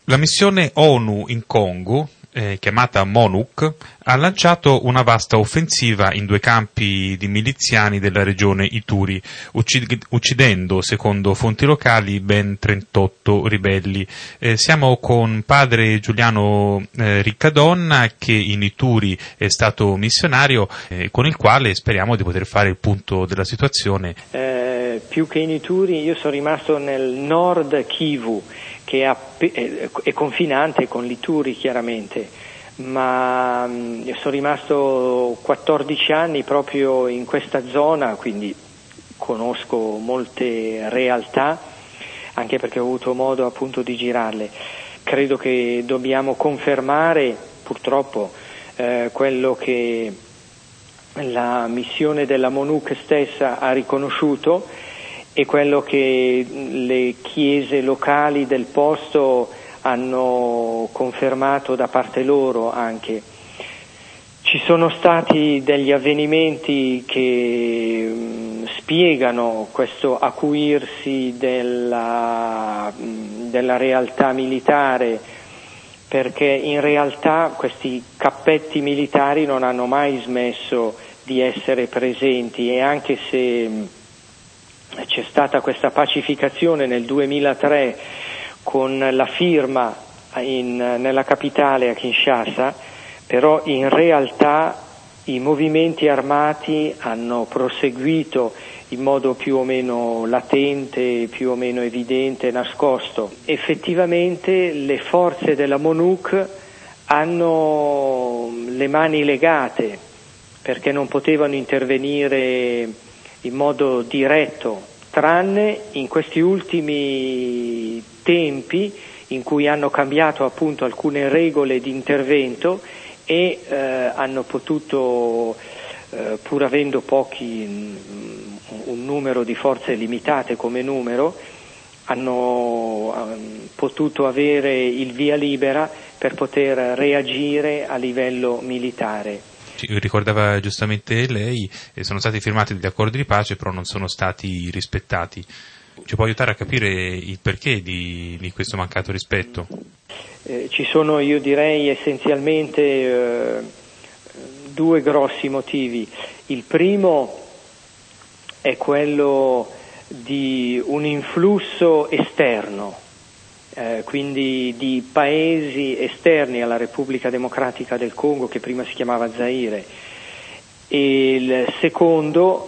La missione ONU in Congo, chiamata MONUC, ha lanciato una vasta offensiva in 2 campi di miliziani della regione Ituri, uccidendo, secondo fonti locali, ben 38 ribelli. Siamo con padre Giuliano Riccadonna, che in Ituri è stato missionario, con il quale speriamo di poter fare il punto della situazione. Più che in Ituri, io sono rimasto nel nord Kivu, che è confinante con l'Ituri chiaramente, ma sono rimasto 14 anni proprio in questa zona, quindi conosco molte realtà, anche perché ho avuto modo appunto di girarle. Credo che dobbiamo confermare purtroppo quello che la missione della MONUC stessa ha riconosciuto e quello che le chiese locali del posto hanno confermato da parte loro anche. Ci sono stati degli avvenimenti che spiegano questo acuirsi della realtà militare, perché in realtà questi cappetti militari non hanno mai smesso di essere presenti, e anche se c'è stata questa pacificazione nel 2003 con la firma nella capitale a Kinshasa, però in realtà i movimenti armati hanno proseguito in modo più o meno latente, più o meno evidente, nascosto. Effettivamente le forze della MONUC hanno le mani legate, perché non potevano intervenire in modo diretto, tranne in questi ultimi tempi in cui hanno cambiato appunto alcune regole di intervento e hanno potuto, pur avendo un numero di forze limitate come numero, hanno potuto avere il via libera per poter reagire a livello militare. Ricordava giustamente lei, sono stati firmati degli accordi di pace, però non sono stati rispettati. Ci può aiutare a capire il perché di questo mancato rispetto? Ci sono, io direi, essenzialmente 2 grossi motivi. Il primo è quello di un influsso esterno, quindi di paesi esterni alla Repubblica Democratica del Congo, che prima si chiamava Zaire, e il secondo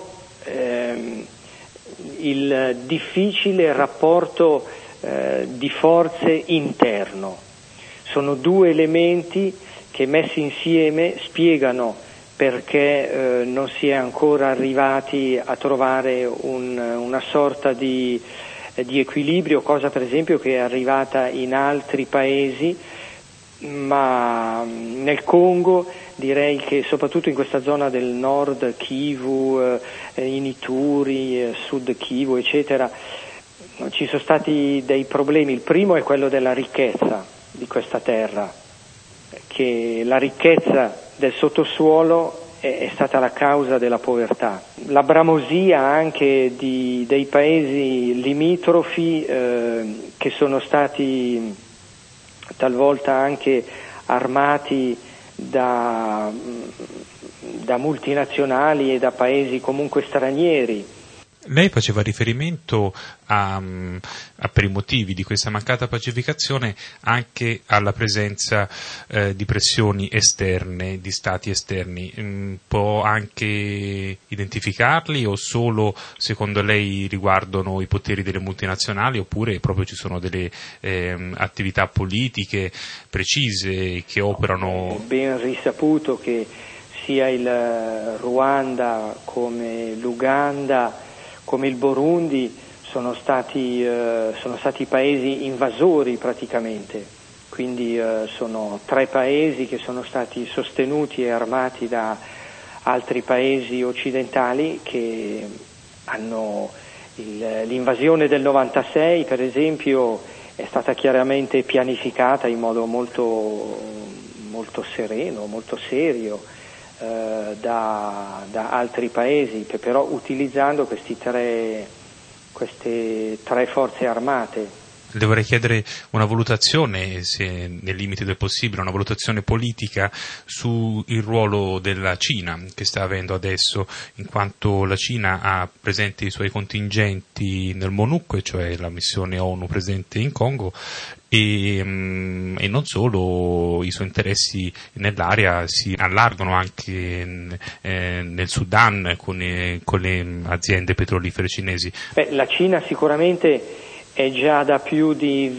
il difficile rapporto di forze interno. Sono 2 elementi che messi insieme spiegano perché non si è ancora arrivati a trovare una sorta di equilibrio, cosa per esempio che è arrivata in altri paesi, ma nel Congo direi che soprattutto in questa zona del nord Kivu, in Ituri, sud Kivu, eccetera, ci sono stati dei problemi. Il primo è quello della ricchezza di questa terra, che la ricchezza del sottosuolo è stata la causa della povertà. La bramosia anche dei paesi limitrofi che sono stati talvolta anche armati da multinazionali e da paesi comunque stranieri. Lei faceva riferimento per i motivi di questa mancata pacificazione anche alla presenza di pressioni esterne, di stati esterni. Può anche identificarli, o solo secondo lei riguardano i poteri delle multinazionali, oppure proprio ci sono delle attività politiche precise che operano? È ben risaputo che sia il Ruanda come l'Uganda come il Burundi sono stati paesi invasori praticamente, quindi sono 3 paesi che sono stati sostenuti e armati da altri paesi occidentali che hanno l'invasione del 96 per esempio è stata chiaramente pianificata in modo molto, molto sereno, molto serio, da altri paesi, che però utilizzando queste tre forze armate. Le vorrei chiedere una valutazione, se nei limiti del possibile, una valutazione politica sul ruolo della Cina che sta avendo adesso, in quanto la Cina ha presenti i suoi contingenti nel MONUC, cioè la missione ONU presente in Congo, e non solo, i suoi interessi nell'area si allargano anche nel Sudan con le aziende petrolifere cinesi. La Cina sicuramente è già da più di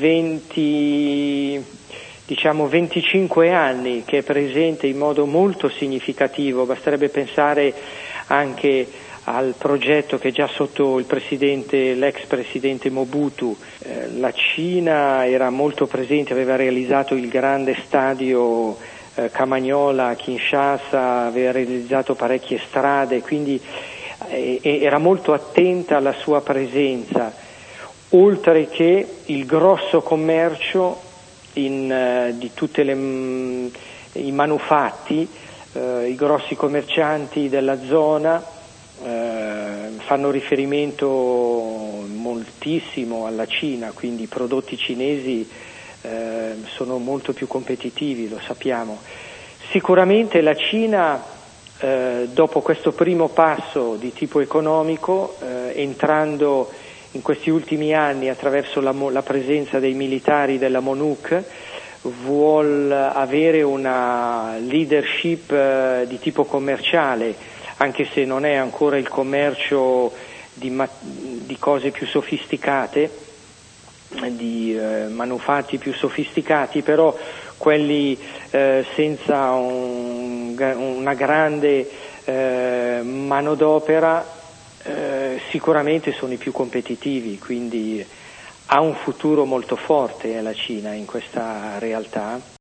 25 anni che è presente in modo molto significativo. Basterebbe pensare anche al progetto che già sotto l'ex presidente Mobutu, la Cina era molto presente, aveva realizzato il grande stadio Camagnola a Kinshasa, aveva realizzato parecchie strade, quindi era molto attenta alla sua presenza, oltre che il grosso commercio di tutte i manufatti, i grossi commercianti della zona fanno riferimento moltissimo alla Cina, quindi i prodotti cinesi sono molto più competitivi, lo sappiamo. Sicuramente la Cina, dopo questo primo passo di tipo economico, entrando in questi ultimi anni attraverso la presenza dei militari della MONUC, vuol avere una leadership di tipo commerciale, anche se non è ancora il commercio di cose più sofisticate, di manufatti più sofisticati, però quelli senza una grande manodopera sicuramente sono i più competitivi, quindi ha un futuro molto forte la Cina in questa realtà.